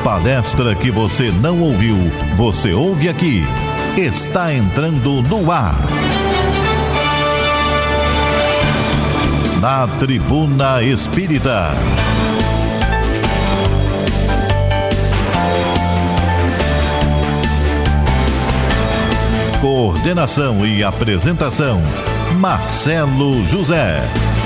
palestra que você não ouviu, você ouve aqui. Está entrando no ar. Na Tribuna Espírita. Coordenação e apresentação, Marcelo José.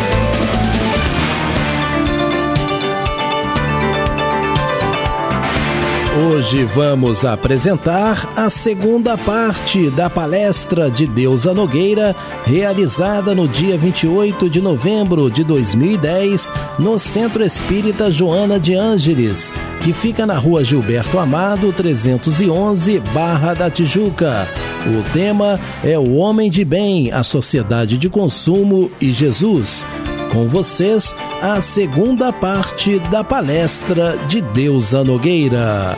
Hoje vamos apresentar a segunda parte da palestra de Deusa Nogueira, realizada no dia 28 de novembro de 2010, no Centro Espírita Joana de Ângeles, que fica na Rua Gilberto Amado, 311, Barra da Tijuca. O tema é o Homem de Bem, a Sociedade de Consumo e Jesus. Com vocês, a segunda parte da palestra de Deusa Nogueira.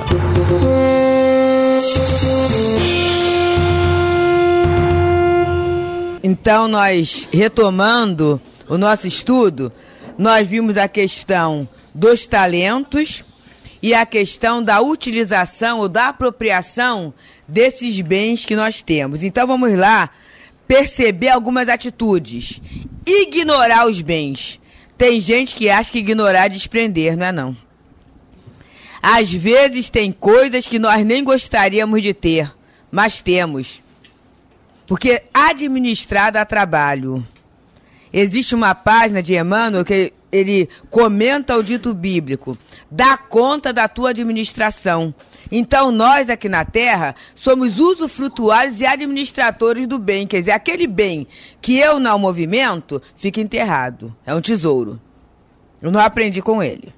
Então, nós, retomando o nosso estudo, nós vimos a questão dos talentos e a questão da utilização ou da apropriação desses bens que nós temos. Então, vamos lá perceber algumas atitudes. Ignorar os bens. Tem gente que acha que ignorar é desprender, não é não. Às vezes tem coisas que nós nem gostaríamos de ter, mas temos. Porque administrar dá trabalho. Existe uma página de Emmanuel que ele comenta o dito bíblico. Dá conta da tua administração. Então, nós aqui na Terra somos usufrutuários e administradores do bem. Quer dizer, aquele bem que eu não movimento, fica enterrado. É um tesouro. Eu não aprendi com ele.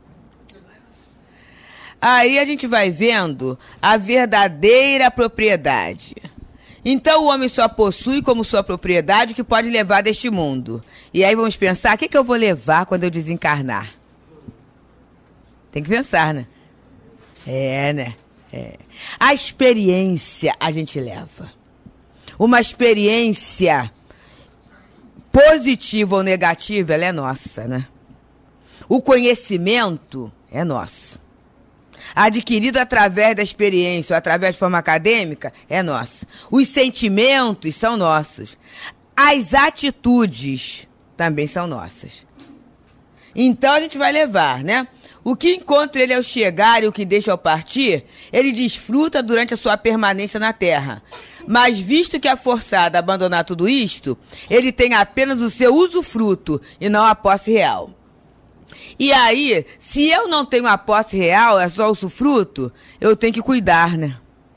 Aí a gente vai vendo a verdadeira propriedade. Então, o homem só possui como sua propriedade o que pode levar deste mundo. E aí vamos pensar, o que eu vou levar quando eu desencarnar? Tem que pensar, né? Né? A experiência a gente leva. Uma experiência positiva ou negativa, ela é nossa, né? O conhecimento é nosso. Adquirido através da experiência ou através de forma acadêmica, é nosso. Os sentimentos são nossos. As atitudes também são nossas. Então a gente vai levar, né? O que encontra ele ao chegar e o que deixa ao partir, ele desfruta durante a sua permanência na Terra. Mas visto que é forçado a abandonar tudo isto, ele tem apenas o seu usufruto e não a posse real. E aí, se eu não tenho a posse real, é só usufruto, eu tenho que cuidar, né?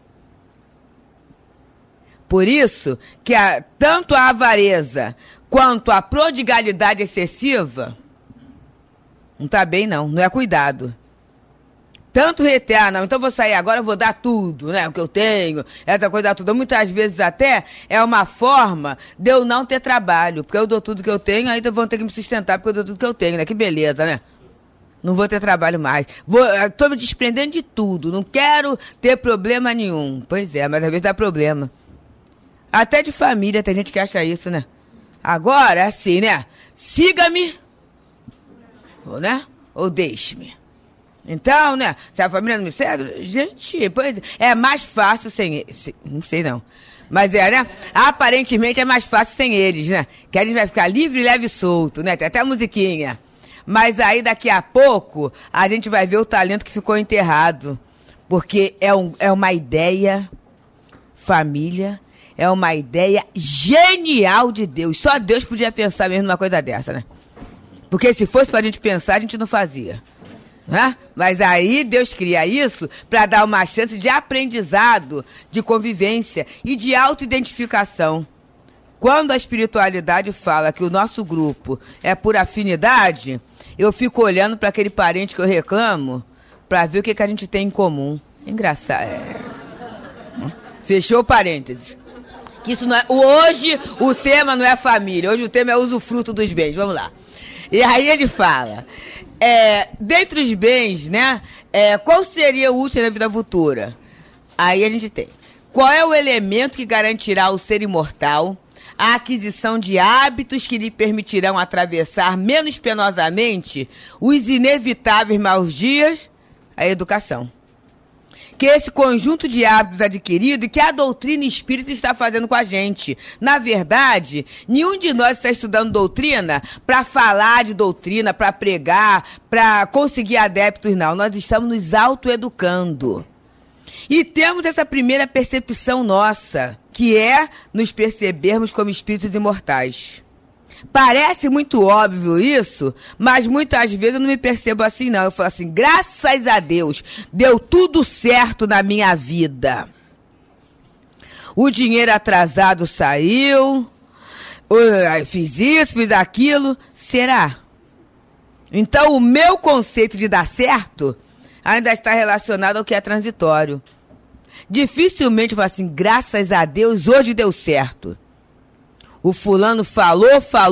Por isso que tanto a avareza quanto a prodigalidade excessiva não tá bem, não é cuidado. Tanto reter, não, então vou sair agora, vou dar tudo, né, o que eu tenho, essa coisa tudo. Muitas vezes até é uma forma de eu não ter trabalho, porque eu dou tudo que eu tenho, aí vão ter que me sustentar porque eu dou tudo que eu tenho, né, que beleza, né? Não vou ter trabalho mais. Tô me desprendendo de tudo, não quero ter problema nenhum. Pois é, mas às vezes dá problema. Até de família, tem gente que acha isso, né? Agora, assim, né, siga-me, né? Ou deixe-me. Então, né? Se a família não me segue, gente, pois é mais fácil sem eles. Não sei não. Mas né? Aparentemente é mais fácil sem eles, né? Que a gente vai ficar livre, leve e solto, né? Tem até a musiquinha. Mas aí daqui a pouco a gente vai ver o talento que ficou enterrado. Porque é uma ideia, família, é uma ideia genial de Deus. Só Deus podia pensar mesmo numa coisa dessa, né? Porque se fosse pra gente pensar, a gente não fazia. Né? Mas aí Deus cria isso para dar uma chance de aprendizado, de convivência e de autoidentificação. Quando a espiritualidade fala que o nosso grupo é por afinidade, eu fico olhando para aquele parente que eu reclamo para ver o que a gente tem em comum. Engraçado. Fechou parênteses. Isso não é... Hoje o tema não é família, hoje o tema é usufruto dos bens. Vamos lá. E aí ele fala, dentre os bens, né, qual seria o útil na vida futura? Aí a gente tem, qual é o elemento que garantirá ao ser imortal a aquisição de hábitos que lhe permitirão atravessar menos penosamente os inevitáveis maus dias? A educação. que esse conjunto de hábitos adquirido e que a doutrina espírita está fazendo com a gente. Na verdade, nenhum de nós está estudando doutrina para falar de doutrina, para pregar, para conseguir adeptos, não. Nós estamos nos autoeducando. E temos essa primeira percepção nossa, que é nos percebermos como espíritos imortais. Parece muito óbvio isso, mas muitas vezes eu não me percebo assim, não. Eu falo assim, graças a Deus, deu tudo certo na minha vida. O dinheiro atrasado saiu, fiz isso, fiz aquilo. Será? Então o meu conceito de dar certo ainda está relacionado ao que é transitório. Dificilmente eu falo assim, graças a Deus, hoje deu certo. O fulano falou.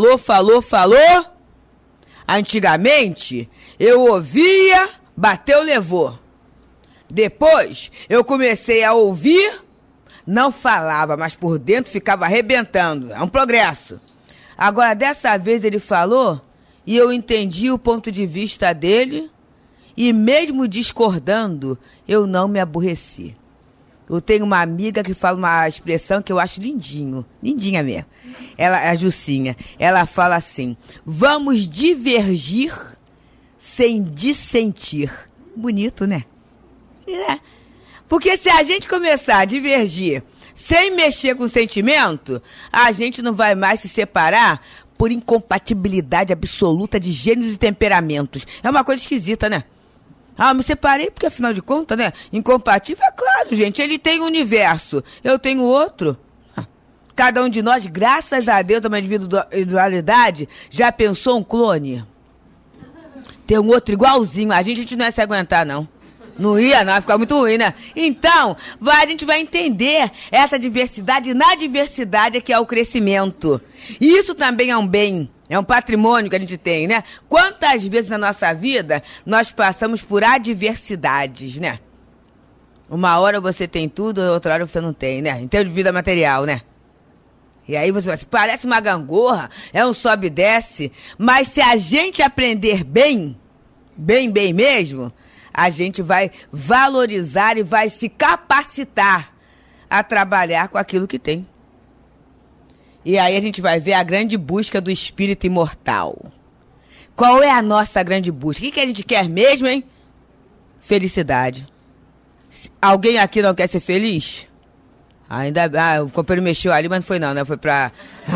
Antigamente, eu ouvia, bateu, levou. Depois, eu comecei a ouvir, não falava, mas por dentro ficava arrebentando. É um progresso. Agora, dessa vez ele falou e eu entendi o ponto de vista dele e mesmo discordando, eu não me aborreci. Eu tenho uma amiga que fala uma expressão que eu acho lindinha mesmo. Ela, a Jucinha, ela fala assim, vamos divergir sem dissentir. Bonito, né? É. Porque se a gente começar a divergir sem mexer com o sentimento, a gente não vai mais se separar por incompatibilidade absoluta de gêneros e temperamentos. É uma coisa esquisita, né? Me separei porque, afinal de contas, né? Incompatível, é claro, gente. Ele tem um universo, eu tenho outro. Cada um de nós, graças a Deus, uma individualidade, já pensou um clone? Tem um outro igualzinho. A gente não ia se aguentar, não. Não ia ficar muito ruim, né? Então, a gente vai entender essa diversidade. Na diversidade é que é o crescimento. E isso também é um bem. É um patrimônio que a gente tem, né? Quantas vezes na nossa vida nós passamos por adversidades, né? Uma hora você tem tudo, outra hora você não tem, né? Em termos de vida material, né? E aí você fala assim, parece uma gangorra, é um sobe e desce. Mas se a gente aprender bem mesmo, a gente vai valorizar e vai se capacitar a trabalhar com aquilo que tem. E aí a gente vai ver a grande busca do espírito imortal. Qual é a nossa grande busca? O que a gente quer mesmo, hein? Felicidade. Alguém aqui não quer ser feliz? O companheiro mexeu ali, mas não foi não, né? Foi pra...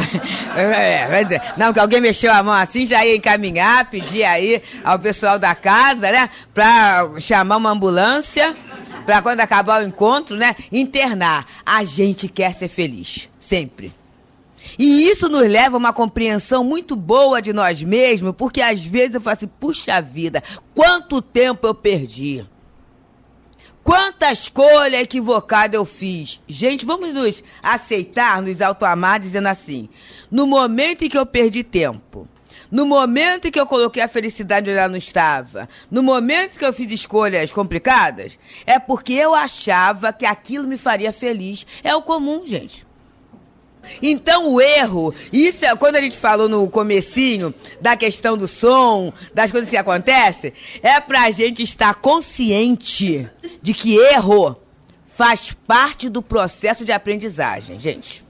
Não, que alguém mexeu a mão assim, já ia encaminhar, pedir aí ao pessoal da casa, né? Pra chamar uma ambulância, pra quando acabar o encontro, né? Internar. A gente quer ser feliz, sempre. E isso nos leva a uma compreensão muito boa de nós mesmos, porque às vezes eu falo assim, puxa vida, quanto tempo eu perdi. Quanta escolha equivocada eu fiz. Gente, vamos nos aceitar, nos autoamar, dizendo assim, no momento em que eu perdi tempo, no momento em que eu coloquei a felicidade onde ela não estava, no momento que eu fiz escolhas complicadas, é porque eu achava que aquilo me faria feliz. É o comum, gente. Então o erro, isso é quando a gente falou no comecinho da questão do som, das coisas que acontecem, é pra gente estar consciente de que erro faz parte do processo de aprendizagem, gente.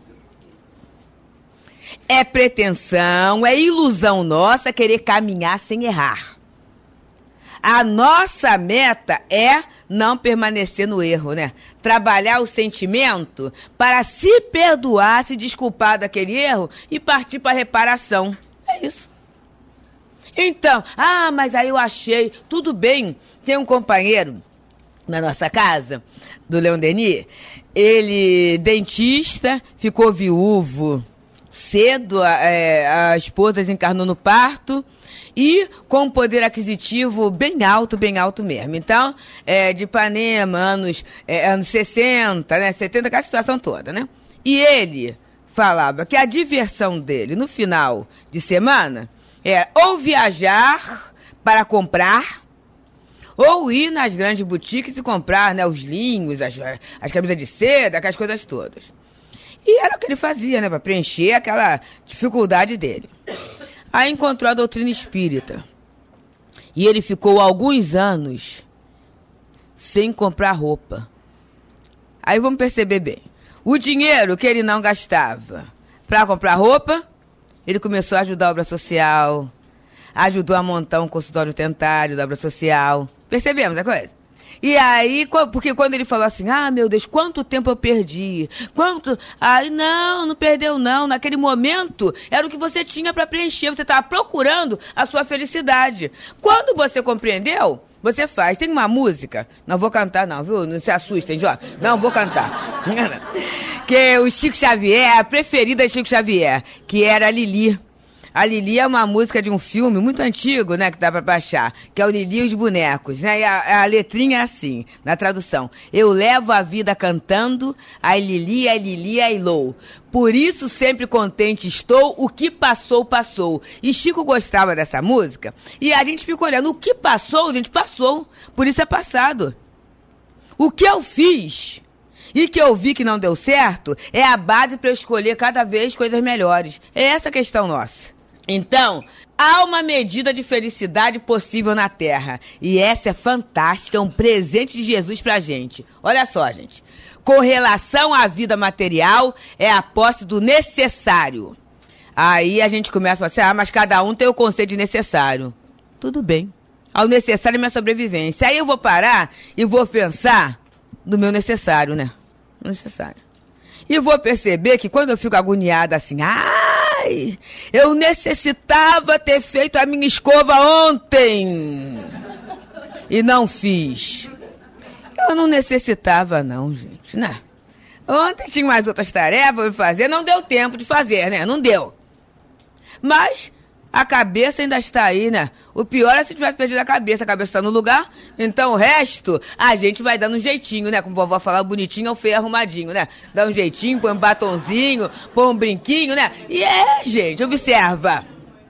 É pretensão, é ilusão nossa querer caminhar sem errar. A nossa meta é não permanecer no erro, né? Trabalhar o sentimento para se perdoar, se desculpar daquele erro e partir para a reparação. É isso. Então, mas aí eu achei, tudo bem, tem um companheiro na nossa casa, do Leon Denis, ele, dentista, ficou viúvo cedo, a esposa desencarnou no parto, e com um poder aquisitivo bem alto mesmo. Então, de Ipanema, anos 60, né, 70, aquela situação toda, né? E ele falava que a diversão dele no final de semana é ou viajar para comprar, ou ir nas grandes boutiques e comprar, né, os linhos, as camisas de seda, aquelas coisas todas. E era o que ele fazia, né, para preencher aquela dificuldade dele. Aí encontrou a doutrina espírita. E ele ficou alguns anos sem comprar roupa. Aí vamos perceber bem. O dinheiro que ele não gastava para comprar roupa, ele começou a ajudar a obra social, ajudou a montar um consultório dentário da obra social. Percebemos a coisa? E aí, porque quando ele falou assim, meu Deus, quanto tempo eu perdi, aí não perdeu não, naquele momento era o que você tinha para preencher, você estava procurando a sua felicidade. Quando você compreendeu, você faz. Tem uma música, não vou cantar não, viu? Não se assustem, Jó. Não vou cantar. Que o Chico Xavier, a preferida de Chico Xavier, que era a Lili. A Lili é uma música de um filme muito antigo, né, que dá pra baixar, que é o Lili e os Bonecos, né, e a letrinha é assim, na tradução. Eu levo a vida cantando, ai Lili, ai Lou. Por isso sempre contente estou, o que passou, passou. E Chico gostava dessa música, e a gente fica olhando, o que passou, gente, passou. Por isso é passado. O que eu fiz e que eu vi que não deu certo é a base para eu escolher cada vez coisas melhores. É essa a questão nossa. Então, há uma medida de felicidade possível na Terra. E essa é fantástica, é um presente de Jesus pra gente. Olha só, gente. Com relação à vida material, é a posse do necessário. Aí a gente começa a falar assim, mas cada um tem o conceito de necessário. Tudo bem. Ao necessário é minha sobrevivência. Aí eu vou parar e vou pensar no meu necessário, né? Necessário. E vou perceber que quando eu fico agoniada assim, eu necessitava ter feito a minha escova ontem e não fiz. Eu não necessitava não, gente, né? Ontem tinha mais outras tarefas para fazer, não deu tempo de fazer, né? Não deu. Mas a cabeça ainda está aí, né? O pior é se tivesse perdido a cabeça está no lugar, então o resto a gente vai dando um jeitinho, né? Como a vovó fala, bonitinho é o feio arrumadinho, né? Dá um jeitinho, põe um batonzinho, põe um brinquinho, né? E gente, observa.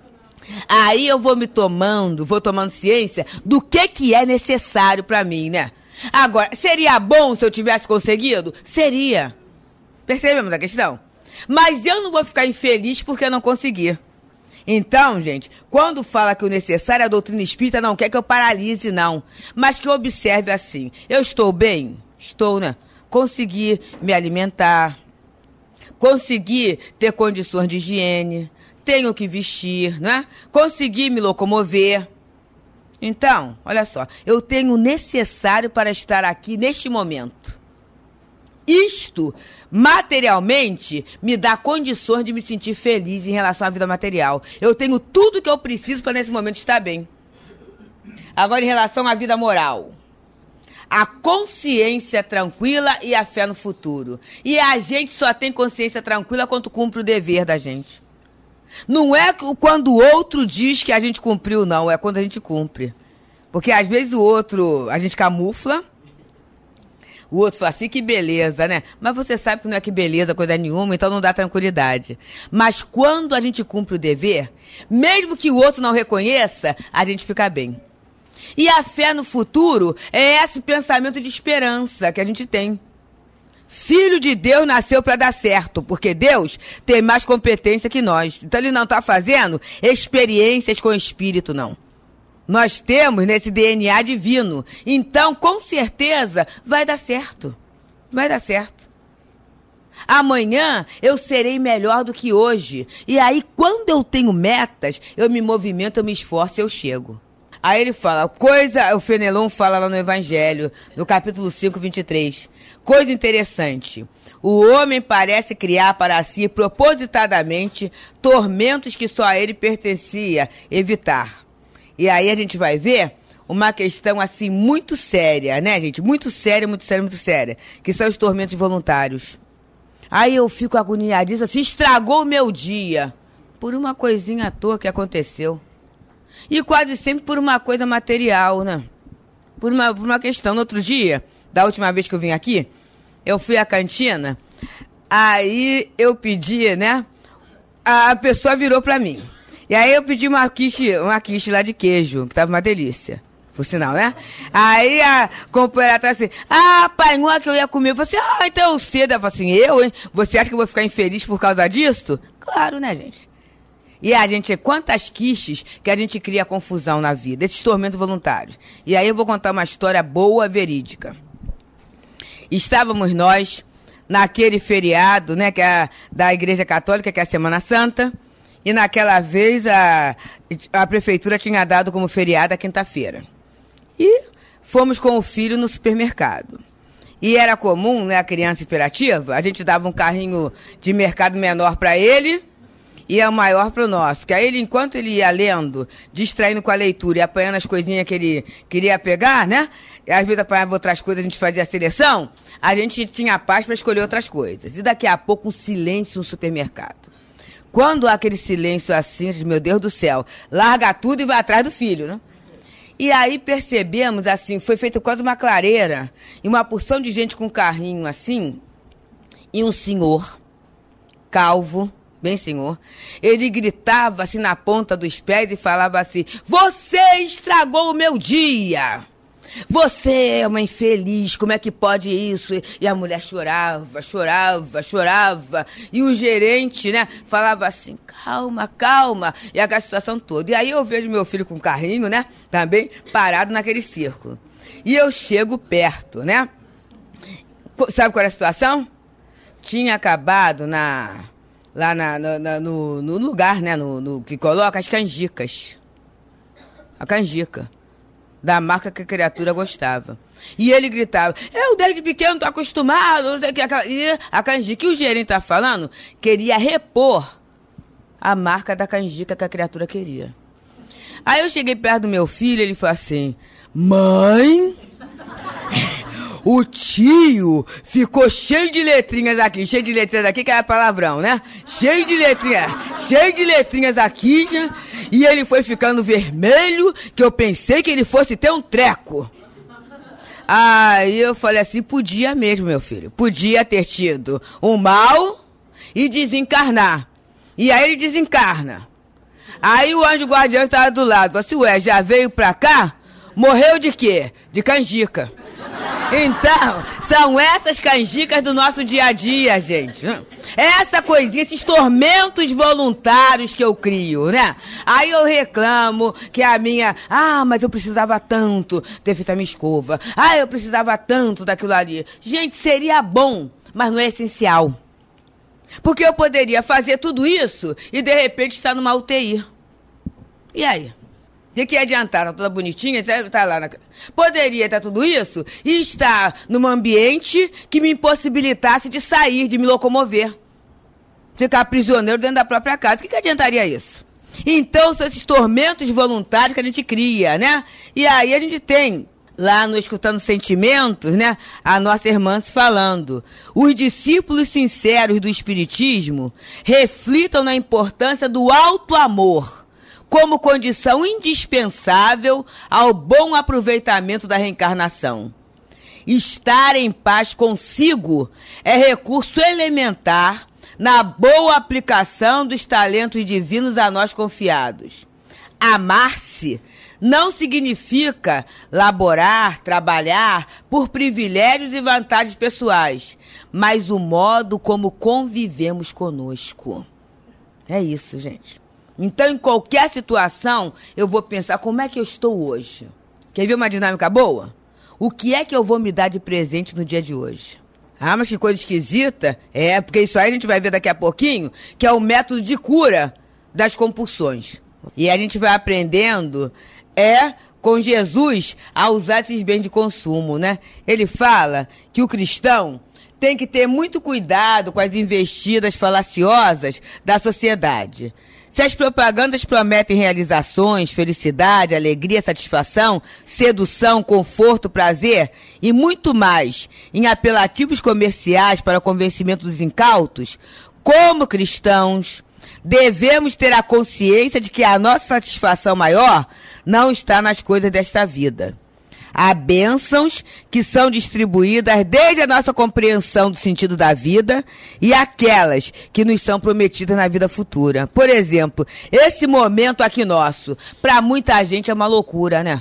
Aí eu vou tomando ciência do que é necessário pra mim, né? Agora, seria bom se eu tivesse conseguido? Seria. Percebemos a questão? Mas eu não vou ficar infeliz porque eu não consegui. Então, gente, quando fala que o necessário, a doutrina espírita não quer que eu paralise, não. Mas que eu observe assim. Eu estou bem? Estou, né? Consegui me alimentar. Consegui ter condições de higiene. Tenho que vestir, né? Consegui me locomover. Então, olha só. Eu tenho o necessário para estar aqui neste momento. Isto, materialmente, me dá condições de me sentir feliz em relação à vida material. Eu tenho tudo que eu preciso para, nesse momento, estar bem. Agora, em relação à vida moral. A consciência tranquila e a fé no futuro. E a gente só tem consciência tranquila quando cumpre o dever da gente. Não é quando o outro diz que a gente cumpriu, não. É quando a gente cumpre. Porque, às vezes, o outro, a gente camufla. O outro fala assim, que beleza, né? Mas você sabe que não é que beleza, coisa nenhuma, então não dá tranquilidade. Mas quando a gente cumpre o dever, mesmo que o outro não reconheça, a gente fica bem. E a fé no futuro é esse pensamento de esperança que a gente tem. Filho de Deus nasceu para dar certo, porque Deus tem mais competência que nós. Então ele não está fazendo experiências com o Espírito, não. Nós temos nesse DNA divino. Então, com certeza, vai dar certo. Vai dar certo. Amanhã eu serei melhor do que hoje. E aí, quando eu tenho metas, eu me movimento, eu me esforço e eu chego. Aí ele fala, o Fenelon fala lá no Evangelho, no capítulo 5, 23. Coisa interessante. O homem parece criar para si, propositadamente, tormentos que só a ele pertencia evitar. E aí a gente vai ver uma questão assim muito séria, né, gente? Muito séria, muito séria, muito séria. Que são os tormentos voluntários. Aí eu fico agoniadíssima, assim, estragou o meu dia. Por uma coisinha à toa que aconteceu. E quase sempre por uma coisa material, né? Por uma questão. No outro dia, da última vez que eu vim aqui, eu fui à cantina, aí eu pedi, né? A pessoa virou pra mim. E aí eu pedi uma quiche lá de queijo, que tava uma delícia. Por sinal, né? Aí a companheira tá assim, pai, não é que eu ia comer. Eu falei assim, então eu cedo. Ela falou assim, hein? Você acha que eu vou ficar infeliz por causa disso? Claro, né, gente? E a gente, quantas quiches que a gente cria confusão na vida, esses tormentos voluntários. E aí eu vou contar uma história boa, verídica. Estávamos nós naquele feriado, né, que é da Igreja Católica, que é a Semana Santa, e naquela vez a prefeitura tinha dado como feriado a quinta-feira. E fomos com o filho no supermercado. E era comum, né, a criança hiperativa, a gente dava um carrinho de mercado menor para ele e o maior para o nosso. Que aí, ele, enquanto ele ia lendo, distraindo com a leitura e apanhando as coisinhas que ele queria pegar, né? E às vezes apanhava outras coisas, a gente fazia a seleção, a gente tinha paz para escolher outras coisas. E daqui a pouco um silêncio no supermercado. Quando há aquele silêncio assim, meu Deus do céu, larga tudo e vai atrás do filho, né? E aí percebemos, assim, foi feito quase uma clareira, e uma porção de gente com carrinho assim, e um senhor, calvo, bem senhor, ele gritava assim na ponta dos pés e falava assim: você estragou o meu dia! Você é uma infeliz, como é que pode isso? E a mulher chorava, chorava, chorava. E o gerente, né, falava assim: calma, calma. E aquela situação toda. E aí eu vejo meu filho com um carrinho, né, também parado naquele círculo. E eu chego perto, né? Sabe qual era a situação? Tinha acabado lá no lugar, né, no que coloca as canjicas. A canjica. Da marca que a criatura gostava. E ele gritava: eu desde pequeno tô acostumado, não sei o que. E a canjica, que o gerente tá falando, queria repor a marca da canjica que a criatura queria. Aí eu cheguei perto do meu filho, ele falou assim: mãe, o tio ficou cheio de letrinhas aqui. Cheio de letrinhas aqui, que era palavrão, né? Cheio de letrinhas aqui, já. E ele foi ficando vermelho, que eu pensei que ele fosse ter um treco. Aí eu falei assim: podia mesmo, meu filho. Podia ter tido um mal e desencarnar. E aí ele desencarna. Aí o anjo guardião estava do lado. Falei assim: ué, já veio pra cá? Morreu de quê? De canjica. Então, são essas canjicas do nosso dia a dia, gente. Essa coisinha, esses tormentos voluntários que eu crio, né? Aí eu reclamo que a minha... mas eu precisava tanto ter feito a minha escova. Eu precisava tanto daquilo ali. Gente, seria bom, mas não é essencial. Porque eu poderia fazer tudo isso e, de repente, estar numa UTI. E aí? O que adiantaram? Toda bonitinha, tá lá Poderia estar tudo isso e estar num ambiente que me impossibilitasse de sair, de me locomover. Ficar prisioneiro dentro da própria casa. O que adiantaria isso? Então, são esses tormentos voluntários que a gente cria, né? E aí a gente tem, lá no Escutando Sentimentos, né, a nossa irmã se falando: os discípulos sinceros do Espiritismo reflitam na importância do alto amor como condição indispensável ao bom aproveitamento da reencarnação. Estar em paz consigo é recurso elementar na boa aplicação dos talentos divinos a nós confiados. Amar-se não significa laborar, trabalhar por privilégios e vantagens pessoais, mas o modo como convivemos conosco. É isso, gente. Então, em qualquer situação, eu vou pensar: como é que eu estou hoje? Quer ver uma dinâmica boa? O que é que eu vou me dar de presente no dia de hoje? Mas que coisa esquisita. Porque isso aí a gente vai ver daqui a pouquinho, que é o método de cura das compulsões. E a gente vai aprendendo, com Jesus, a usar esses bens de consumo, né? Ele fala que o cristão tem que ter muito cuidado com as investidas falaciosas da sociedade. Se as propagandas prometem realizações, felicidade, alegria, satisfação, sedução, conforto, prazer e muito mais em apelativos comerciais para o convencimento dos incautos, como cristãos, devemos ter a consciência de que a nossa satisfação maior não está nas coisas desta vida. Há bênçãos que são distribuídas desde a nossa compreensão do sentido da vida e aquelas que nos são prometidas na vida futura. Por exemplo, esse momento aqui nosso, para muita gente é uma loucura, né?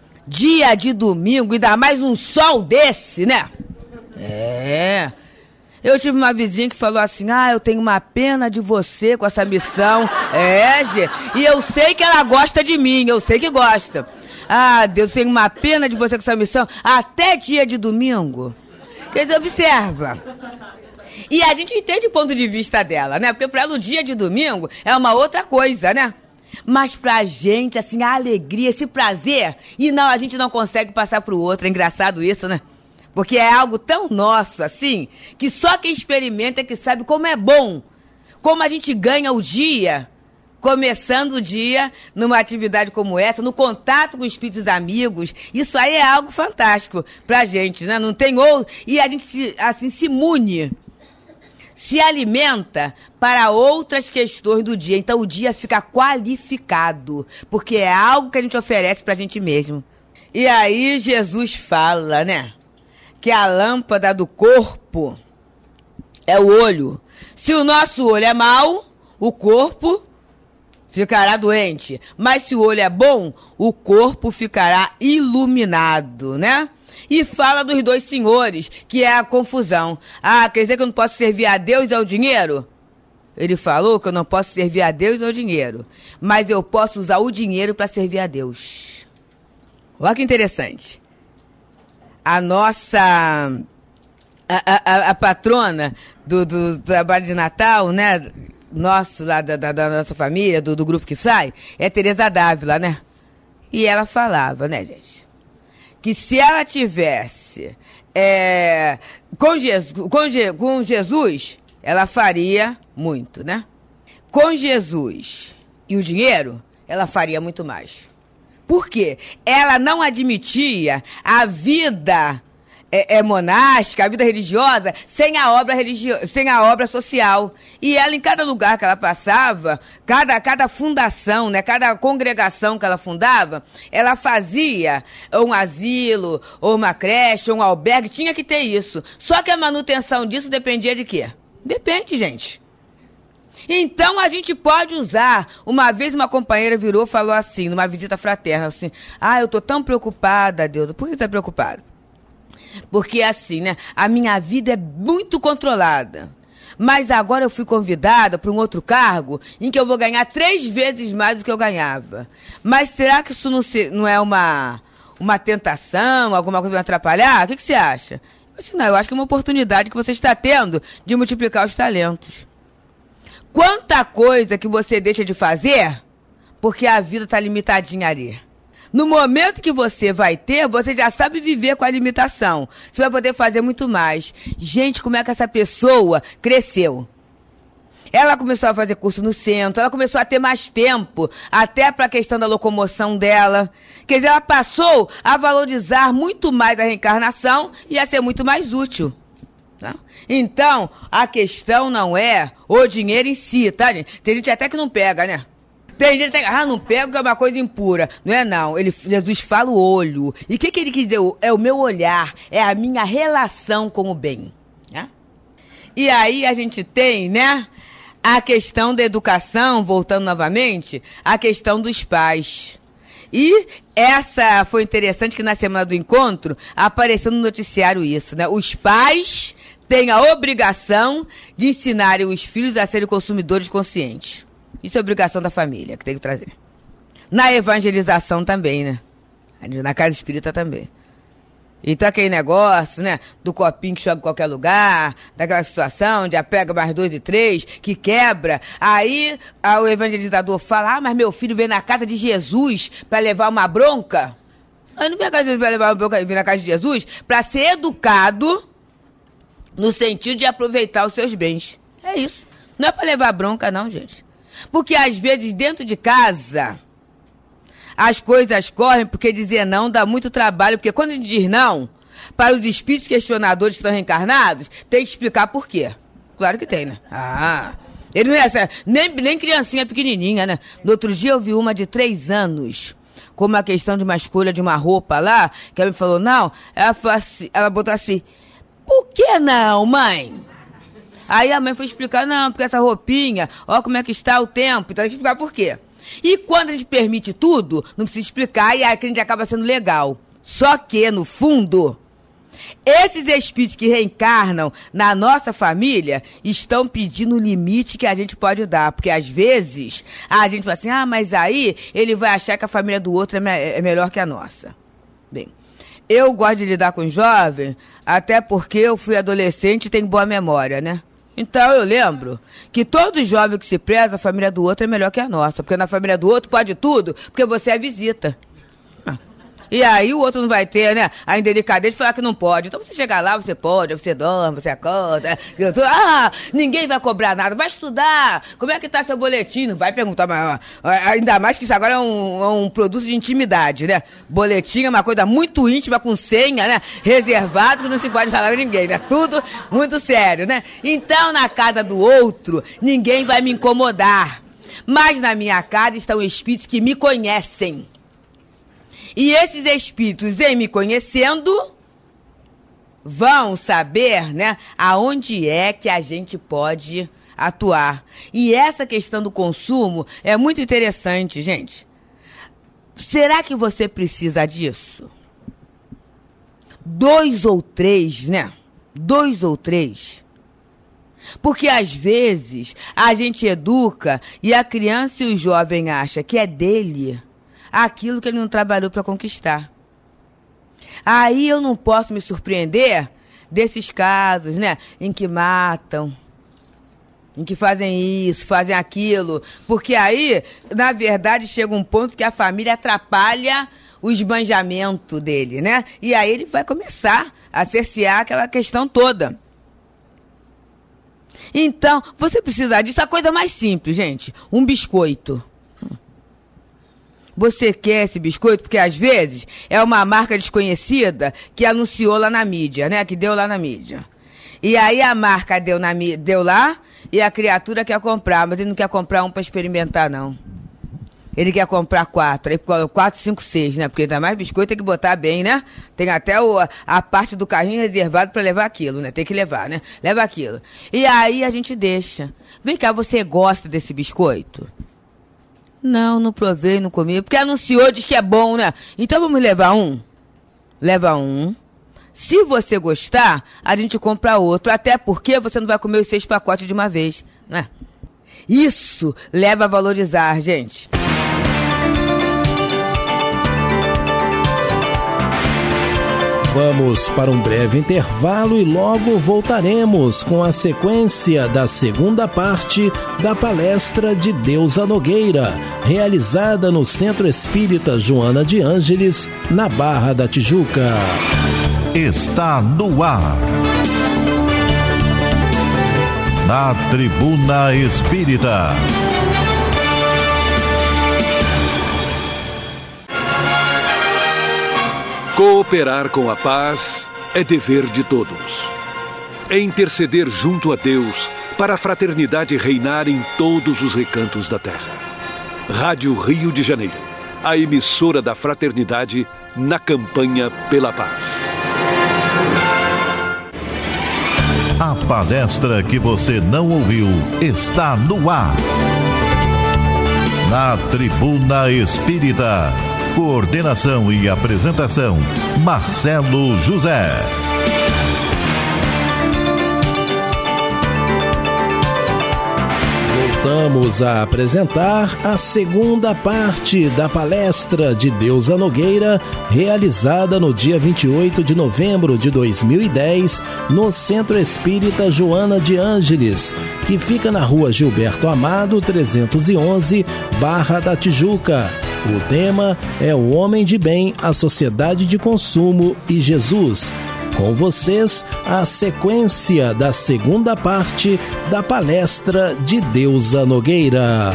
Dia de domingo, ainda mais um sol desse, né? Eu tive uma vizinha que falou assim, eu tenho uma pena de você com essa missão. Gê, e eu sei que ela gosta de mim, eu sei que gosta. Deus, tenho uma pena de você com essa missão, até dia de domingo. Quer dizer, observa. E a gente entende o ponto de vista dela, né? Porque pra ela o dia de domingo é uma outra coisa, né? Mas pra gente, assim, a alegria, esse prazer, e não, a gente não consegue passar pro outro. É engraçado isso, né? Porque é algo tão nosso, assim, que só quem experimenta é que sabe como é bom. Como a gente ganha o dia, começando o dia numa atividade como essa, no contato com espíritos amigos. Isso aí é algo fantástico pra gente, né? Não tem outro. E a gente se imune, se alimenta para outras questões do dia. Então o dia fica qualificado, porque é algo que a gente oferece pra gente mesmo. E aí Jesus fala, né? Que a lâmpada do corpo é o olho. Se o nosso olho é mau, o corpo ficará doente. Mas se o olho é bom, o corpo ficará iluminado, né? E fala dos dois senhores, que é a confusão. Quer dizer que eu não posso servir a Deus e ao dinheiro? Ele falou que eu não posso servir a Deus e ao dinheiro. Mas eu posso usar o dinheiro para servir a Deus. Olha que interessante. A nossa... A patrona do trabalho de Natal, né? Nosso, lá da nossa família, do grupo que sai, é Teresa Dávila, né? E ela falava, né, gente? Que se ela tivesse com Jesus, ela faria muito, né? Com Jesus e o dinheiro, ela faria muito mais. Por quê? Ela não admitia a vida monástica, a vida religiosa, sem a obra social. E ela, em cada lugar que ela passava, cada fundação, né, cada congregação que ela fundava, ela fazia um asilo, ou uma creche, ou um albergue, tinha que ter isso. Só que a manutenção disso dependia de quê? Depende, gente. Então a gente pode usar. Uma vez uma companheira virou e falou assim, numa visita fraterna, assim, eu tô tão preocupada, Deus. Por que você tá preocupada? Porque assim, né, a minha vida é muito controlada. Mas agora eu fui convidada para um outro cargo em que eu vou ganhar 3 vezes mais do que eu ganhava. Mas será que isso não é uma tentação, alguma coisa que vai atrapalhar? O que você acha? Eu disse, não, eu acho que é uma oportunidade que você está tendo de multiplicar os talentos. Quanta coisa que você deixa de fazer porque a vida está limitadinha ali. No momento que você vai ter, você já sabe viver com a limitação. Você vai poder fazer muito mais. Gente, como é que essa pessoa cresceu? Ela começou a fazer curso no centro, ela começou a ter mais tempo, até para a questão da locomoção dela. Quer dizer, ela passou a valorizar muito mais a reencarnação e a ser muito mais útil. Tá? Então, a questão não é o dinheiro em si, tá, gente? Tem gente até que não pega, né? Tem gente que não pega porque é uma coisa impura. Não é, não. Jesus fala o olho. E o que ele quis dizer? É o meu olhar, é a minha relação com o bem. Né? E aí a gente tem, né, a questão da educação, voltando novamente, a questão dos pais. E essa foi interessante que na semana do encontro apareceu no noticiário isso, né? Os pais têm a obrigação de ensinarem os filhos a serem consumidores conscientes. Isso é obrigação da família, que tem que trazer. Na evangelização também, né? Na casa espírita também. Então aquele negócio, né? Do copinho que joga em qualquer lugar, daquela situação de apega mais 2 e 3, que quebra. Aí o evangelizador fala, mas meu filho veio na casa de Jesus para levar uma bronca. Aí não vem na casa de Jesus para levar uma bronca, vem na casa de Jesus para ser educado no sentido de aproveitar os seus bens. É isso. Não é para levar bronca não, gente. Porque às vezes dentro de casa as coisas correm porque dizer não dá muito trabalho. Porque quando a gente diz não, para os espíritos questionadores que estão reencarnados, tem que explicar por quê. Claro que tem, né? Ele não é nem criancinha pequenininha, né? No outro dia eu vi uma de 3 anos, com uma questão de uma escolha de uma roupa lá, que ela me falou, não, ela botou assim, por que não, mãe? Aí a mãe foi explicar, não, porque essa roupinha, ó como é que está o tempo, então tem que explicar por quê. E quando a gente permite tudo, não precisa explicar e aí a gente acaba sendo legal. Só que, no fundo, Esses espíritos que reencarnam na nossa família estão pedindo o limite que a gente pode dar. Porque às vezes a gente fala assim, mas aí ele vai achar que a família do outro é melhor que a nossa. Bem, eu gosto de lidar com jovem, até porque eu fui adolescente e tenho boa memória, né? Então eu lembro que todo jovem que se preza, a família do outro é melhor que a nossa. Porque na família do outro pode tudo, porque você é visita. E aí o outro não vai ter, né, a indelicadeza de falar que não pode. Então você chega lá, você pode, você dorme, você acorda. Ninguém vai cobrar nada, vai estudar. Como é que tá seu boletim? Não vai perguntar, mas ainda mais que isso agora é um produto de intimidade, né? Boletim é uma coisa muito íntima, com senha, né? Reservado, que não se pode falar com ninguém, né? Tudo muito sério, né? Então na casa do outro, ninguém vai me incomodar. Mas na minha casa estão espíritos que me conhecem. E esses espíritos, em me conhecendo, vão saber, né, aonde é que a gente pode atuar. E essa questão do consumo é muito interessante, gente. Será que você precisa disso? 2 ou 3, né? 2 ou 3. Porque às vezes a gente educa e a criança e o jovem acham que é dele aquilo que ele não trabalhou para conquistar. Aí eu não posso me surpreender desses casos, né, em que matam, em que fazem isso, fazem aquilo, porque aí, na verdade, chega um ponto que a família atrapalha o esbanjamento dele, né? E aí ele vai começar a cercear aquela questão toda. Então, você precisa disso, a coisa mais simples, gente, um biscoito. Você quer esse biscoito? Porque, às vezes, é uma marca desconhecida que anunciou lá na mídia, né? Que deu lá na mídia. E aí a marca deu lá e a criatura quer comprar, mas ele não quer comprar um para experimentar, não. Ele quer comprar 4. Aí 4, 5, 6, né? Porque ainda mais biscoito tem que botar bem, né? Tem até a parte do carrinho reservado para levar aquilo, né? Tem que levar, né? Leva aquilo. E aí a gente deixa. Vem cá, você gosta desse biscoito? Não provei, não comi, porque anunciou, diz que é bom, né? Então vamos levar um? Leva um. Se você gostar, a gente compra outro, até porque você não vai comer os 6 pacotes de uma vez, né? Isso leva a valorizar, gente. Vamos para um breve intervalo e logo voltaremos com a sequência da segunda parte da palestra de Deusa Nogueira, realizada no Centro Espírita Joana de Ângeles, na Barra da Tijuca. Está no ar. Na Tribuna Espírita. Cooperar com a paz é dever de todos. É interceder junto a Deus para a fraternidade reinar em todos os recantos da terra. Rádio Rio de Janeiro, a emissora da fraternidade na campanha pela paz. A palestra que você não ouviu está no ar. Na Tribuna Espírita. Coordenação e apresentação, Marcelo José. Voltamos a apresentar a segunda parte da palestra de Deusa Nogueira, realizada no dia 28 de novembro de 2010, no Centro Espírita Joana de Ângeles, que fica na rua Gilberto Amado, 311, Barra da Tijuca. O tema é o Homem de Bem, a Sociedade de Consumo e Jesus. Com vocês, a sequência da segunda parte da palestra de Deusa Nogueira.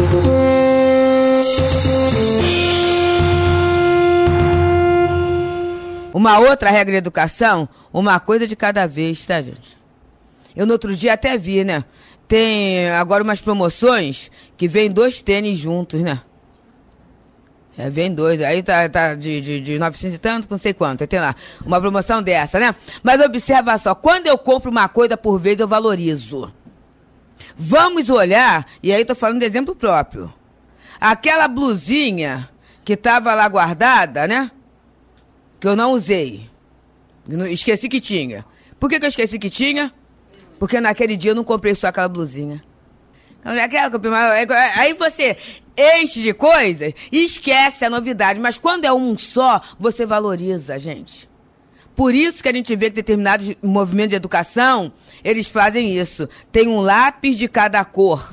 Uma outra regra de educação, uma coisa de cada vez, tá, gente? Eu no outro dia até vi, né? Tem agora umas promoções que vem 2 tênis juntos, né? Vem 2, aí tá de 900 e tanto, não sei quanto, aí tem lá uma promoção dessa, né? Mas observa só, quando eu compro uma coisa por vez, eu valorizo. Vamos olhar, e aí tô falando de exemplo próprio. Aquela blusinha que tava lá guardada, né? Que eu não usei. Esqueci que tinha. Por que eu esqueci que tinha? Porque naquele dia eu não comprei só aquela blusinha. Aí você enche de coisas e esquece a novidade. Mas quando é um só, você valoriza, gente. Por isso que a gente vê que determinados movimentos de educação, eles fazem isso. Tem um lápis de cada cor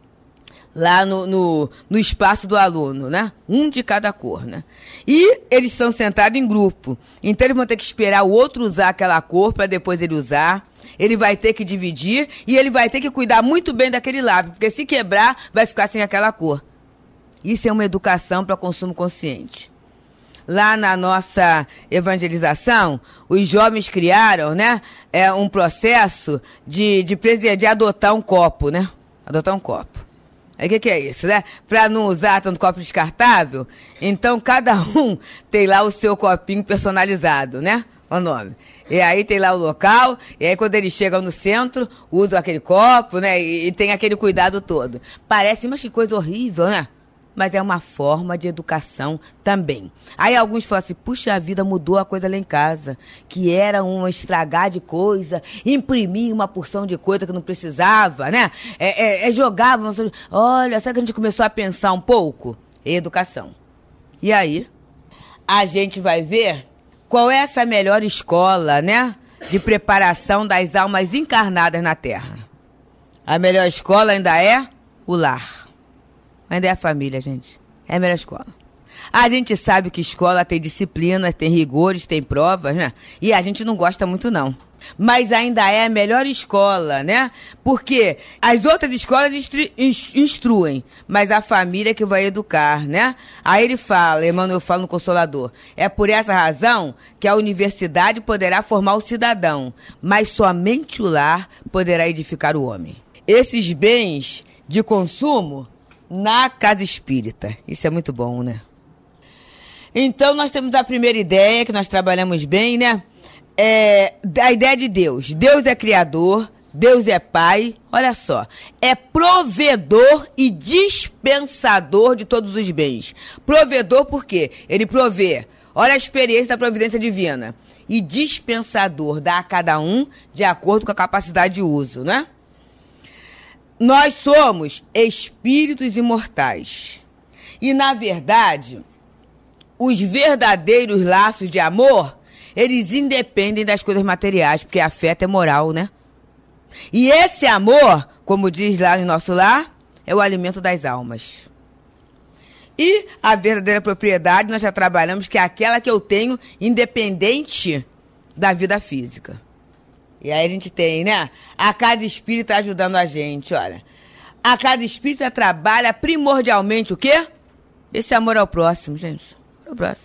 lá no espaço do aluno, né? Um de cada cor, né? E eles estão sentados em grupo. Então eles vão ter que esperar o outro usar aquela cor para depois ele usar. Ele vai ter que dividir e ele vai ter que cuidar muito bem daquele lápis, porque se quebrar, vai ficar sem aquela cor. Isso é uma educação para consumo consciente. Lá na nossa evangelização, os jovens criaram, né, um processo de adotar um copo, né? Adotar um copo. Aí o que é isso, né? Para não usar tanto copo descartável, então cada um tem lá o seu copinho personalizado, né? O nome. E aí tem lá o local, e aí quando eles chegam no centro, usam aquele copo, né? E tem aquele cuidado todo. Parece, mas que coisa horrível, né? Mas é uma forma de educação também. Aí alguns falam assim, puxa, a vida mudou a coisa lá em casa, que era um estragar de coisa, imprimir uma porção de coisa que não precisava, né? Jogava, olha, sabe que a gente começou a pensar um pouco? Educação. E aí, a gente vai ver qual é essa melhor escola, né? De preparação das almas encarnadas na Terra. A melhor escola ainda é o lar. Ainda é a família, gente. É a melhor escola. A gente sabe que escola tem disciplina, tem rigores, tem provas, né? E a gente não gosta muito, não. Mas ainda é a melhor escola, né? Porque as outras escolas instruem, mas a família que vai educar, né? Aí ele fala, Emmanuel fala no Consolador, é por essa razão que a universidade poderá formar o cidadão, mas somente o lar poderá edificar o homem. Esses bens de consumo na casa espírita. Isso é muito bom, né? Então, nós temos a primeira ideia, que nós trabalhamos bem, né? A ideia de Deus. Deus é criador, Deus é pai, olha só. É provedor e dispensador de todos os bens. Provedor por quê? Ele provê. Olha a experiência da providência divina. E dispensador, dá a cada um de acordo com a capacidade de uso, né? Nós somos espíritos imortais. E, na verdade, os verdadeiros laços de amor, eles independem das coisas materiais, porque afeto é moral, né? E esse amor, como diz lá no nosso lar, é o alimento das almas. E a verdadeira propriedade, nós já trabalhamos, que é aquela que eu tenho independente da vida física. E aí a gente tem, né? A casa espírita ajudando a gente, olha. A casa espírita trabalha primordialmente o quê? Esse amor ao próximo, gente. Ao próximo.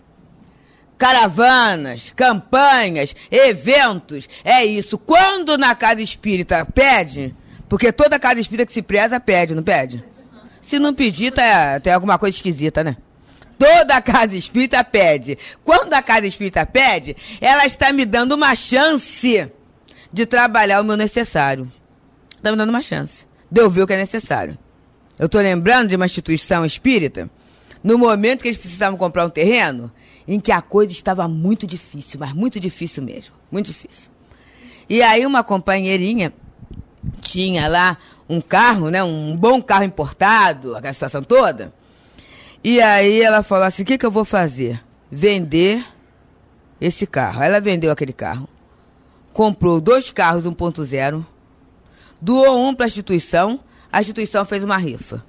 Caravanas, campanhas, eventos, é isso. Quando na casa espírita pede, porque toda casa espírita que se preza pede, não pede? Se não pedir, tem alguma coisa esquisita, né? Toda casa espírita pede. Quando a casa espírita pede, ela está me dando uma chance de trabalhar o meu necessário. Está me dando uma chance de eu ver o que é necessário. Eu estou lembrando de uma instituição espírita, no momento que eles precisavam comprar um terreno, em que a coisa estava muito difícil, mas muito difícil mesmo, muito difícil. E aí uma companheirinha tinha lá um carro, né, um bom carro importado, aquela situação toda, e aí ela falou assim, o que eu vou fazer? Vender esse carro. Ela vendeu aquele carro. Comprou 2 carros 1.0, doou um para a instituição fez uma rifa.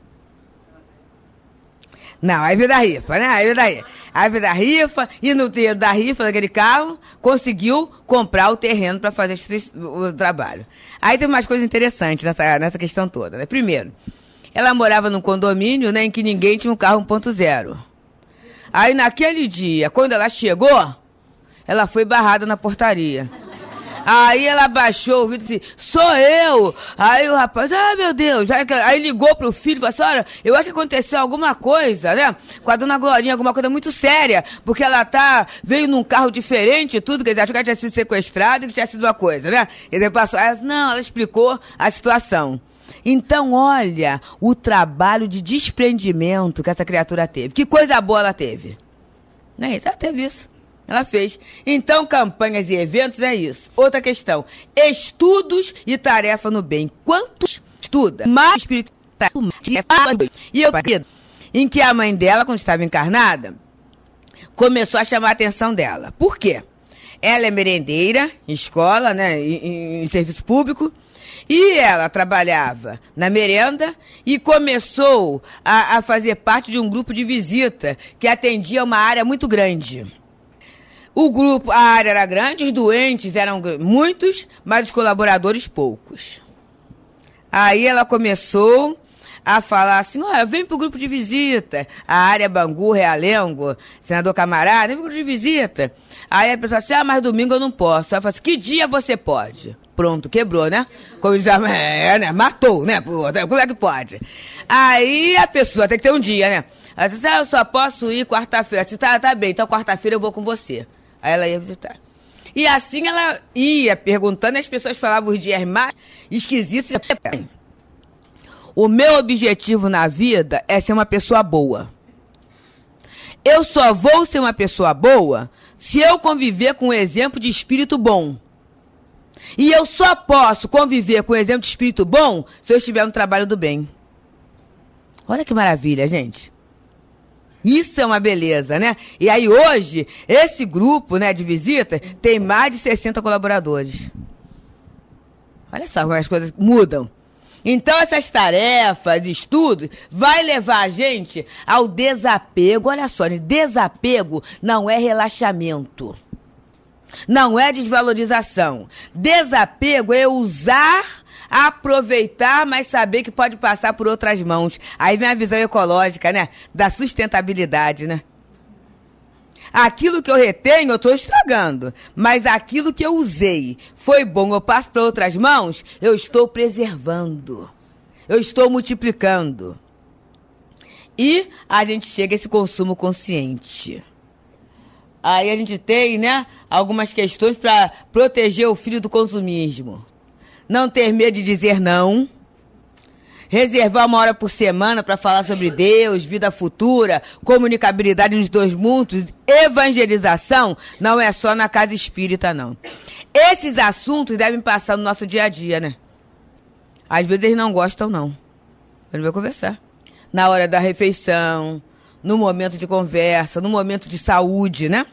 Não, aí veio da rifa, né? Aí veio da rifa, e no dinheiro da rifa daquele carro, conseguiu comprar o terreno para fazer o trabalho. Aí tem umas coisas interessantes nessa questão toda, né? Primeiro, ela morava num condomínio, né, em que ninguém tinha um carro 1.0. Aí naquele dia, quando ela chegou, ela foi barrada na portaria. Aí ela baixou o vidro e disse, sou eu. Aí o rapaz, meu Deus. Aí ligou pro filho e falou assim, olha, eu acho que aconteceu alguma coisa, né? Com a dona Glorinha, alguma coisa muito séria. Porque ela veio num carro diferente e tudo, quer dizer, achou que ela tinha sido sequestrada e que tinha sido uma coisa, né? E depois passou, ela explicou a situação. Então, olha o trabalho de desprendimento que essa criatura teve. Que coisa boa ela teve. Não é isso? Ela teve isso. Ela fez. Então, campanhas e eventos é isso. Outra questão. Estudos e tarefa no bem. Quantos estuda? Mais espiritual. E eu, em que a mãe dela, quando estava encarnada, começou a chamar a atenção dela. Por quê? Ela é merendeira, em escola, né, em serviço público, e ela trabalhava na merenda e começou a fazer parte de um grupo de visita que atendia uma área muito grande. A área era grande, os doentes eram muitos, mas os colaboradores poucos. Aí ela começou a falar assim, olha, vem pro grupo de visita, a área Bangu, Realengo, senador Camarada, vem pro grupo de visita. Aí a pessoa assim, mas domingo eu não posso. Ela fala assim, que dia você pode? Pronto, quebrou, né? Como já, né? Matou, né? Como é que pode? Aí a pessoa tem que ter um dia, né? Ela disse, eu só posso ir quarta-feira. Ela disse, tá bem, então quarta-feira eu vou com você. Aí ela ia visitar. E assim ela ia perguntando, e as pessoas falavam os dias mais esquisitos. O meu objetivo na vida é ser uma pessoa boa. Eu só vou ser uma pessoa boa se eu conviver com um exemplo de espírito bom. E eu só posso conviver com um exemplo de espírito bom se eu estiver no trabalho do bem. Olha que maravilha, gente. Isso é uma beleza, né? E aí hoje, esse grupo, né, de visita tem mais de 60 colaboradores. Olha só como as coisas mudam. Então, essas tarefas, estudos, vai levar a gente ao desapego. Olha só, desapego não é relaxamento. Não é desvalorização. Desapego é usar, aproveitar, mas saber que pode passar por outras mãos. Aí vem a visão ecológica, né? Da sustentabilidade, né? Aquilo que eu retenho, eu estou estragando. Mas aquilo que eu usei foi bom, eu passo para outras mãos, eu estou preservando. Eu estou multiplicando. E a gente chega a esse consumo consciente. Aí a gente tem, né, algumas questões para proteger o filho do consumismo. Não ter medo de dizer não. Reservar uma hora por semana para falar sobre Deus, vida futura, comunicabilidade nos dois mundos, evangelização, não é só na casa espírita, não. Esses assuntos devem passar no nosso dia a dia, né? Às vezes eles não gostam, não. Ele vai conversar. Na hora da refeição, no momento de conversa, no momento de saúde, né?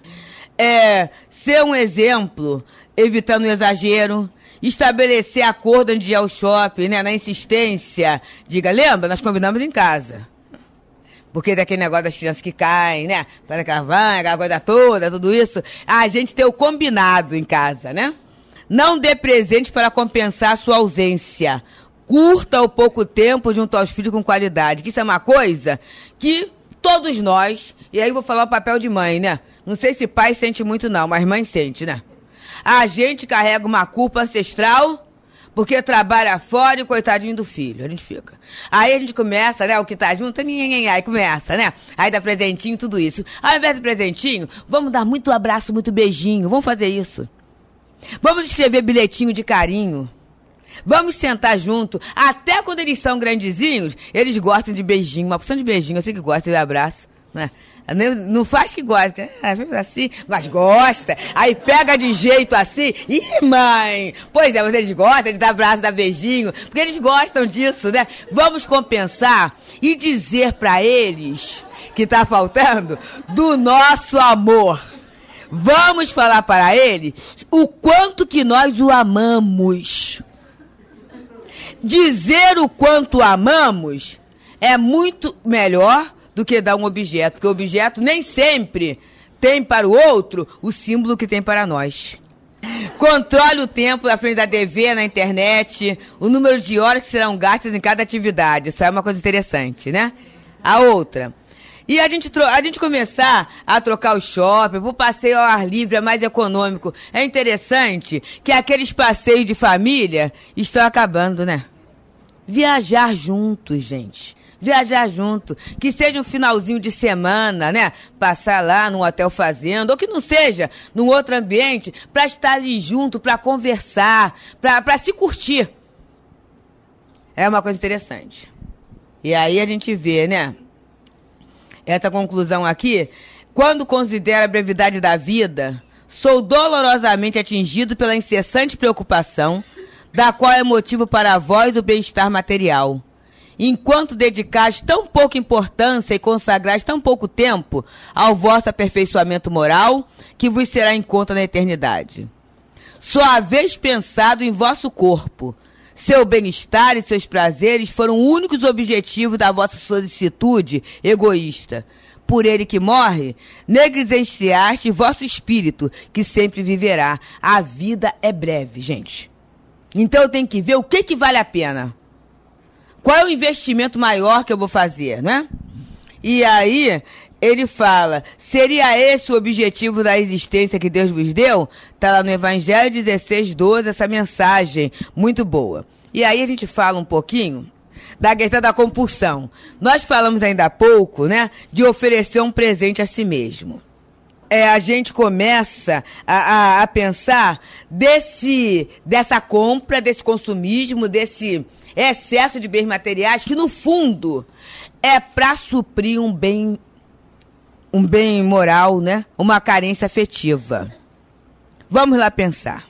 Ser um exemplo, evitando o exagero. Estabelecer acordo antes de ir ao shopping, né? Na insistência. Diga, lembra? Nós combinamos em casa. Porque daquele negócio das crianças que caem, né? Faz aquela coisa toda, tudo isso. A gente tem o combinado em casa, né? Não dê presente para compensar a sua ausência. Curta o pouco tempo junto aos filhos com qualidade. Que isso é uma coisa que todos nós... E aí eu vou falar o papel de mãe, né? Não sei se pai sente muito não, mas mãe sente, né? A gente carrega uma culpa ancestral porque trabalha fora e o coitadinho do filho. A gente fica. Aí a gente começa, né? O que tá junto, aí começa, né? Aí dá presentinho, tudo isso. Ao invés de presentinho, vamos dar muito abraço, muito beijinho. Vamos fazer isso. Vamos escrever bilhetinho de carinho. Vamos sentar junto. Até quando eles são grandezinhos, eles gostam de beijinho. Uma porção de beijinho, eu sei que gosta de abraço, né? Não faz que gosta, assim, mas gosta. Aí pega de jeito assim. Ih, mãe! Pois é, mas eles gostam de dar abraço, dar beijinho, porque eles gostam disso, né? Vamos compensar e dizer pra eles que tá faltando do nosso amor. Vamos falar para eles o quanto que nós o amamos. Dizer o quanto amamos é muito melhor do que dar um objeto, porque o objeto nem sempre tem para o outro o símbolo que tem para nós. Controle o tempo na frente da TV, na internet, o número de horas que serão gastas em cada atividade. Isso é uma coisa interessante, né? A outra. E a gente começar a trocar o shopping, o passeio ao ar livre é mais econômico. É interessante que aqueles passeios de família estão acabando, né? Viajar juntos, gente. Viajar junto, que seja um finalzinho de semana, né? Passar lá num hotel fazenda, ou que não seja num outro ambiente, para estar ali junto, para conversar, para se curtir. É uma coisa interessante. E aí a gente vê, né? Essa conclusão aqui, Quando considero a brevidade da vida, sou dolorosamente atingido pela incessante preocupação, da qual é motivo para vós o bem-estar material. Enquanto dedicais tão pouca importância e consagrais tão pouco tempo ao vosso aperfeiçoamento moral, que vos será em conta na eternidade. Só haveis pensado em vosso corpo. Seu bem-estar e seus prazeres foram únicos objetivos da vossa solicitude egoísta. Por ele que morre, negligenciaste vosso espírito, que sempre viverá. A vida é breve, gente. Então eu tenho que ver o que vale a pena. Qual é o investimento maior que eu vou fazer, né? E aí, ele fala, seria esse o objetivo da existência que Deus vos deu? Está lá no Evangelho 16:12, essa mensagem muito boa. E aí a gente fala um pouquinho da questão da compulsão. Nós falamos ainda há pouco, né, de oferecer um presente a si mesmo. A gente começa a pensar dessa compra, desse consumismo, desse excesso de bens materiais, que no fundo é para suprir um bem moral, né? Uma carência afetiva. Vamos lá pensar.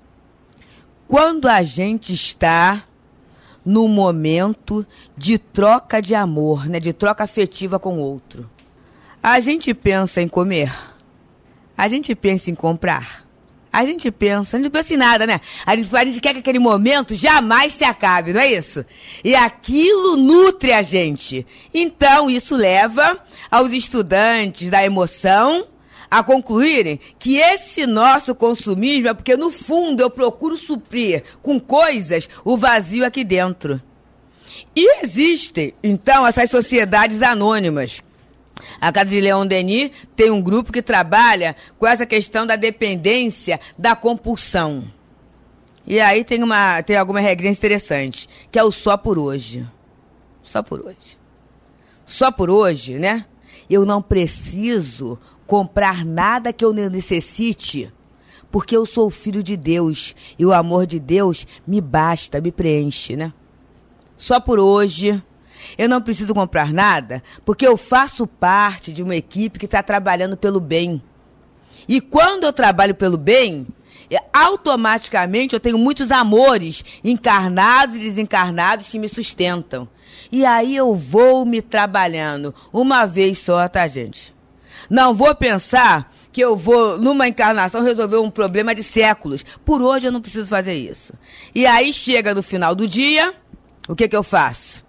Quando a gente está no momento de troca de amor, né? De troca afetiva com o outro, a gente pensa em comer? A gente pensa em comprar? A gente não pensa em nada, né? A gente quer que aquele momento jamais se acabe, não é isso? E aquilo nutre a gente. Então, isso leva aos estudantes da emoção a concluírem que esse nosso consumismo é porque, no fundo, eu procuro suprir com coisas o vazio aqui dentro. E existem, então, essas sociedades anônimas. A Casa de Leon Denis tem um grupo que trabalha com essa questão da dependência, da compulsão. E aí tem algumas regrinhas interessantes, que é o só por hoje. Só por hoje. Só por hoje, né? Eu não preciso comprar nada que eu necessite, porque eu sou filho de Deus e o amor de Deus me basta, me preenche, né? Só por hoje. Eu não preciso comprar nada, porque eu faço parte de uma equipe que está trabalhando pelo bem. E quando eu trabalho pelo bem, automaticamente eu tenho muitos amores encarnados e desencarnados que me sustentam. E aí eu vou me trabalhando uma vez só, tá, gente? Não vou pensar que eu vou, numa encarnação, resolver um problema de séculos. Por hoje eu não preciso fazer isso. E aí chega no final do dia, o que eu faço?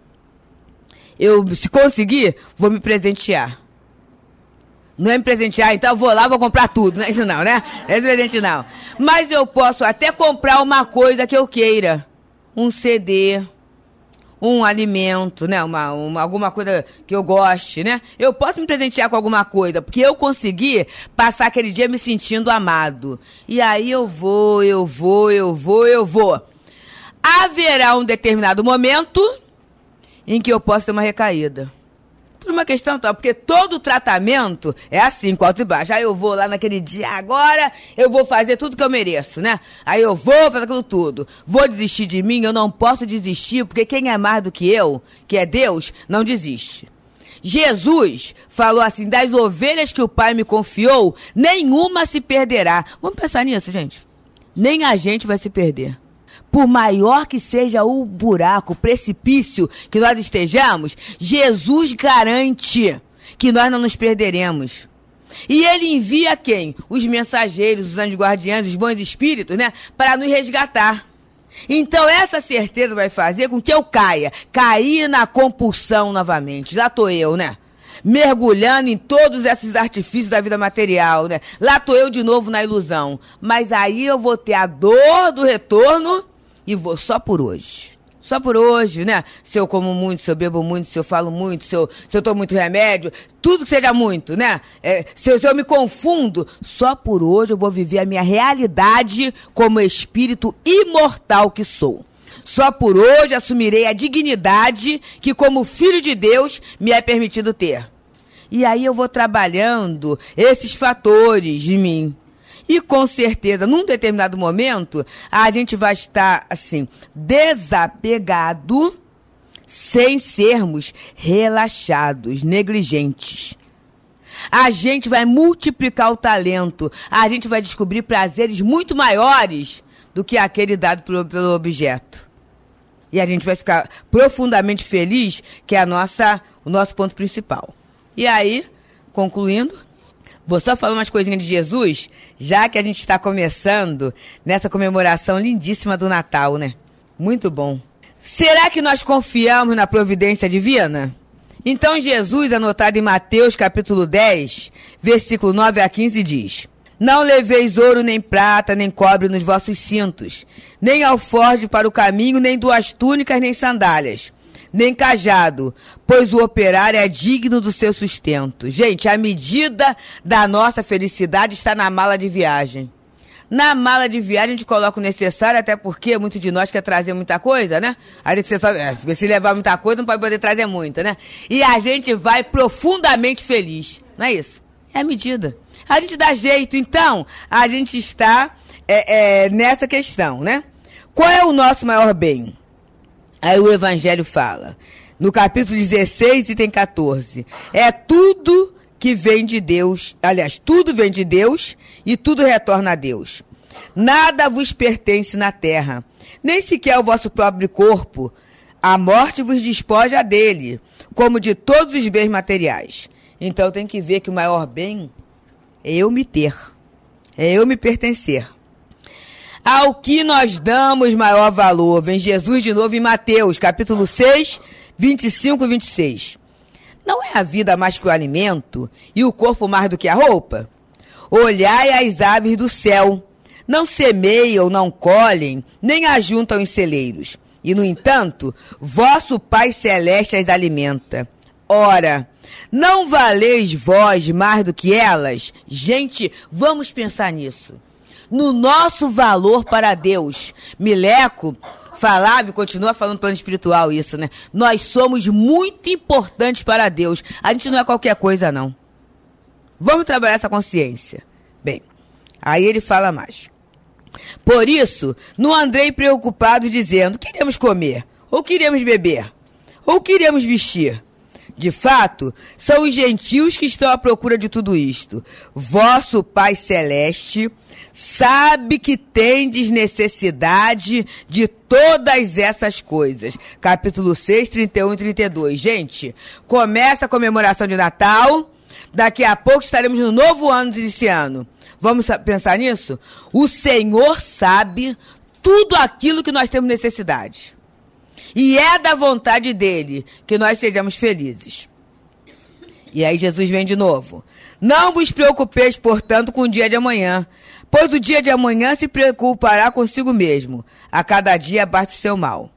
Se conseguir, vou me presentear. Não é me presentear, então eu vou lá, vou comprar tudo. Não é isso não, né? Não é presente não. Mas eu posso até comprar uma coisa que eu queira. Um CD, um alimento, né? Alguma coisa que eu goste, né? Eu posso me presentear com alguma coisa, porque eu consegui passar aquele dia me sentindo amado. E aí eu vou. Haverá um determinado momento em que eu posso ter uma recaída. Por uma questão tal, porque todo tratamento é assim, com alto e baixo. Aí eu vou lá naquele dia, agora eu vou fazer tudo que eu mereço, né? Aí eu vou fazer aquilo tudo. Vou desistir de mim? Eu não posso desistir, porque quem é mais do que eu, que é Deus, não desiste. Jesus falou assim, das ovelhas que o Pai me confiou, nenhuma se perderá. Vamos pensar nisso, gente. Nem a gente vai se perder. Por maior que seja o buraco, o precipício que nós estejamos, Jesus garante que nós não nos perderemos. E ele envia quem? Os mensageiros, os anjos guardiães, os bons espíritos, né? Para nos resgatar. Então essa certeza vai fazer com que eu cair na compulsão novamente. Já tô eu, né? Mergulhando em todos esses artifícios da vida material, né? Lá tô eu de novo na ilusão. Mas aí eu vou ter a dor do retorno e vou só por hoje. Só por hoje, né? Se eu como muito, se eu bebo muito, se eu falo muito, se eu tomo muito remédio, tudo que seja muito, né? Se eu me confundo, só por hoje eu vou viver a minha realidade como espírito imortal que sou. Só por hoje assumirei a dignidade que, como filho de Deus, me é permitido ter. E aí eu vou trabalhando esses fatores de mim. E com certeza, num determinado momento, a gente vai estar, assim, desapegado, sem sermos relaxados, negligentes. a gente vai multiplicar o talento, a gente vai descobrir prazeres muito maiores do que aquele dado pelo objeto. E a gente vai ficar profundamente feliz, que é o nosso ponto principal. E aí, concluindo, vou só falar umas coisinhas de Jesus, já que a gente está começando nessa comemoração lindíssima do Natal, né? Muito bom. Será que nós confiamos na providência divina? Então Jesus, anotado em Mateus capítulo 10, versículo 9 a 15, diz: Não leveis ouro, nem prata, nem cobre nos vossos cintos, nem alforje para o caminho, nem 2 túnicas, nem sandálias, nem cajado, pois o operário é digno do seu sustento. Gente, a medida da nossa felicidade está na mala de viagem. Na mala de viagem a gente coloca o necessário, até porque muitos de nós quer trazer muita coisa, né? A gente se levar muita coisa não pode poder trazer muita, né? E a gente vai profundamente feliz, não é isso? É a medida. A gente dá jeito, então a gente está nessa questão, né? Qual é o nosso maior bem? Aí o Evangelho fala, no capítulo 16, item 14, é tudo que vem de Deus, aliás, tudo vem de Deus e tudo retorna a Deus. Nada vos pertence na terra, nem sequer o vosso próprio corpo. A morte vos despoja dele, como de todos os bens materiais. Então tem que ver que o maior bem é eu me ter, é eu me pertencer. Ao que nós damos maior valor, vem Jesus de novo em Mateus, capítulo 6, 25 e 26. Não é a vida mais que o alimento, e o corpo mais do que a roupa? Olhai as aves do céu, não semeiam, não colhem, nem ajuntam em celeiros. E, no entanto, vosso Pai Celeste as alimenta. Ora, não valeis vós mais do que elas? Gente, vamos pensar nisso. No nosso valor para Deus. Mileco falava e continua falando plano espiritual isso, né? Nós somos muito importantes para Deus. A gente não é qualquer coisa, não. Vamos trabalhar essa consciência. Bem, aí ele fala mais. Por isso, não andei preocupado dizendo, queremos comer, ou queremos beber, ou queremos vestir. De fato, são os gentios que estão à procura de tudo isto. Vosso Pai Celeste sabe que tendes necessidade de todas essas coisas. Capítulo 6, 31 e 32. Gente, começa a comemoração de Natal. Daqui a pouco estaremos no novo ano iniciando. Vamos pensar nisso? O Senhor sabe tudo aquilo que nós temos necessidade. E é da vontade dele que nós sejamos felizes. E aí Jesus vem de novo. Não vos preocupeis, portanto, com o dia de amanhã, pois o dia de amanhã se preocupará consigo mesmo. A cada dia basta o seu mal.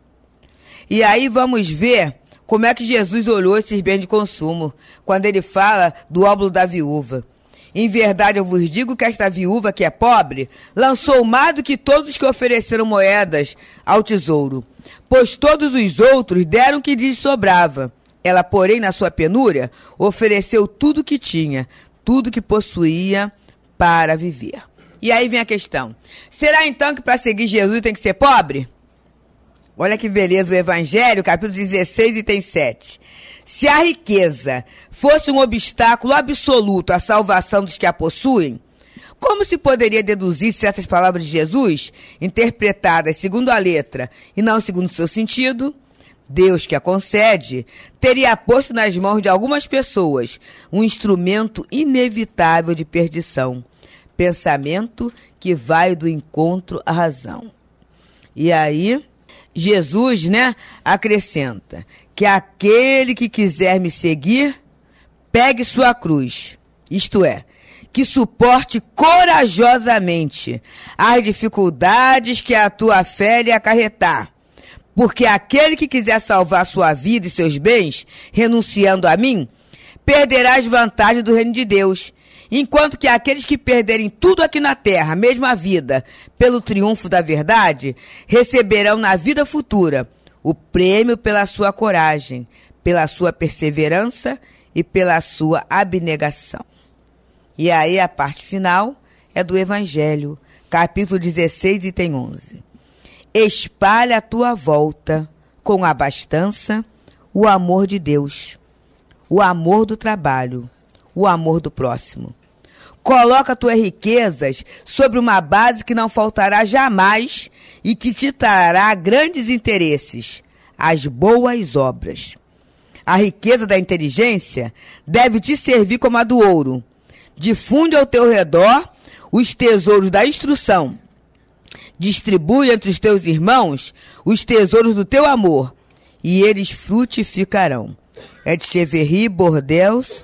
E aí vamos ver como é que Jesus olhou esses bens de consumo, quando ele fala do óbolo da viúva. Em verdade, eu vos digo que esta viúva, que é pobre, lançou mais do que todos que ofereceram moedas ao tesouro, pois todos os outros deram o que lhes sobrava. Ela, porém, na sua penúria, ofereceu tudo que tinha, tudo que possuía para viver. E aí vem a questão. Será então que para seguir Jesus tem que ser pobre? Olha que beleza o Evangelho, capítulo 16, item 7. Se a riqueza fosse um obstáculo absoluto à salvação dos que a possuem, como se poderia deduzir se essas palavras de Jesus, interpretadas segundo a letra e não segundo o seu sentido? Deus, que a concede, teria posto nas mãos de algumas pessoas um instrumento inevitável de perdição, pensamento que vai do encontro à razão. E aí, Jesus, acrescenta que aquele que quiser me seguir, pegue sua cruz, isto é, que suporte corajosamente as dificuldades que a tua fé lhe acarretar. Porque aquele que quiser salvar sua vida e seus bens, renunciando a mim, perderá as vantagens do reino de Deus. Enquanto que aqueles que perderem tudo aqui na terra, mesmo a vida, pelo triunfo da verdade, receberão na vida futura o prêmio pela sua coragem, pela sua perseverança e pela sua abnegação. E aí a parte final é do Evangelho, capítulo 16, item 11. Espalha à tua volta, com abastança, o amor de Deus, o amor do trabalho, o amor do próximo. Coloca tuas riquezas sobre uma base que não faltará jamais e que te trará grandes interesses, as boas obras. A riqueza da inteligência deve te servir como a do ouro. Difunde ao teu redor os tesouros da instrução. Distribui entre os teus irmãos os tesouros do teu amor, e eles frutificarão. É de Cheverry, Bordeaux,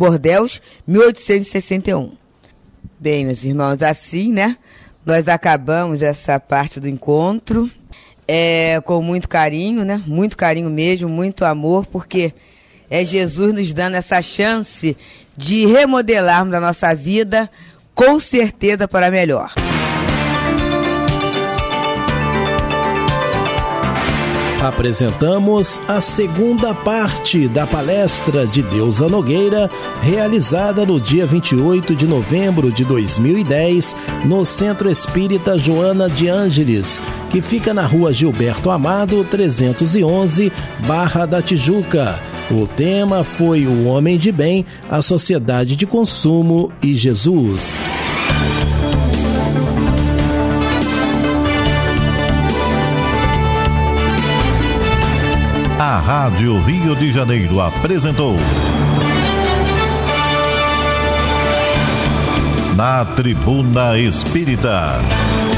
1861. Bem, meus irmãos, assim, né? Nós acabamos essa parte do encontro com muito carinho, né? Muito carinho mesmo, muito amor, porque é Jesus nos dando essa chance de remodelarmos a nossa vida, com certeza para melhor. Apresentamos a segunda parte da palestra de Deusa Nogueira, realizada no dia 28 de novembro de 2010, no Centro Espírita Joana de Ângeles, que fica na rua Gilberto Amado, 311, Barra da Tijuca. O tema foi o Homem de Bem, a Sociedade de Consumo e Jesus. A Rádio Rio de Janeiro apresentou Na Tribuna Espírita